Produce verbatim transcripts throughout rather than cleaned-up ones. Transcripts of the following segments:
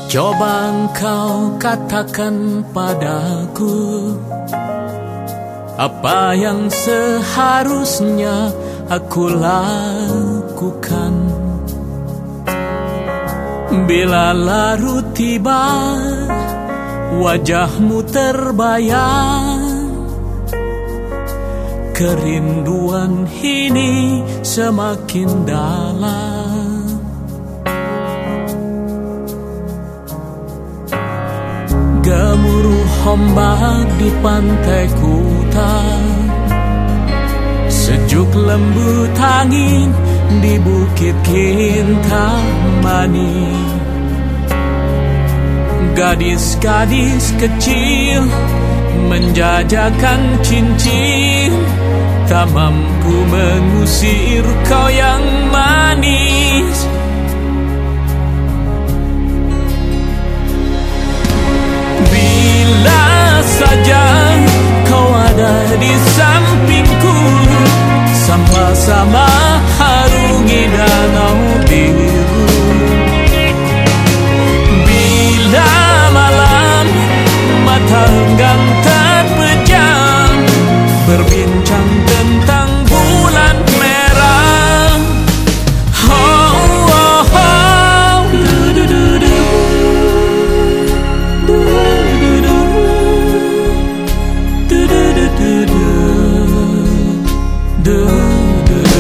Coba engkau katakan padaku apa yang seharusnya aku lakukan bila larut tiba wajahmu terbayang. Kerinduan ini semakin dalam. Gemuruh ombak di pantai Kuta, sejuk lembut angin di bukit Kintamani. Gadis-gadis kecil menjajakan cincin, tak mampu mengusir kau yang manis. Bila saja kau ada di sampingku, sama-sama harungi danau biru. Bila malam mata enggan terpejam, berbincang tentang bulan merah. Oh, oh, oh. Du, du, du, du. Du, du, du, du, du. Du, du, du.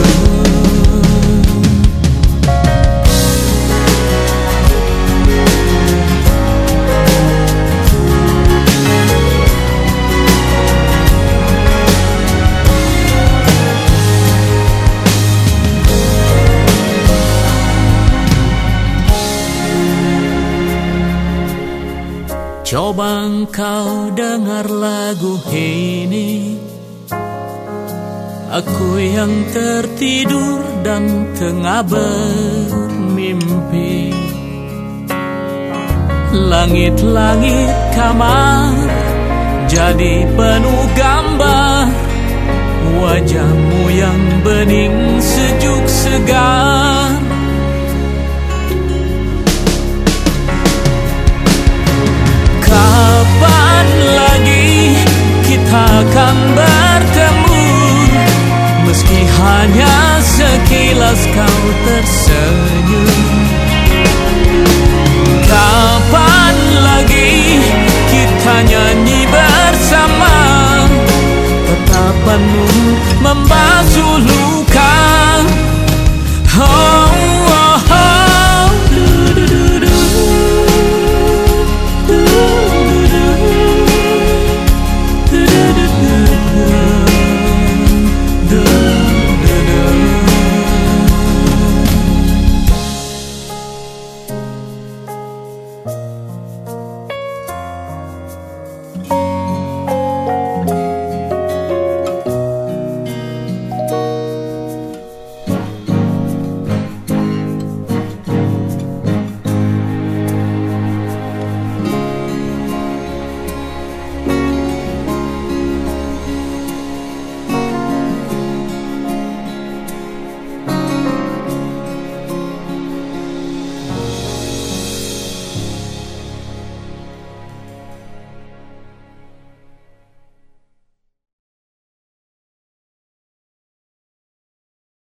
Coba engkau dengar lagu ini, aku yang tertidur dan tengah bermimpi. Langit-langit kamar jadi penuh gambar wajahmu yang bening sejuk segar.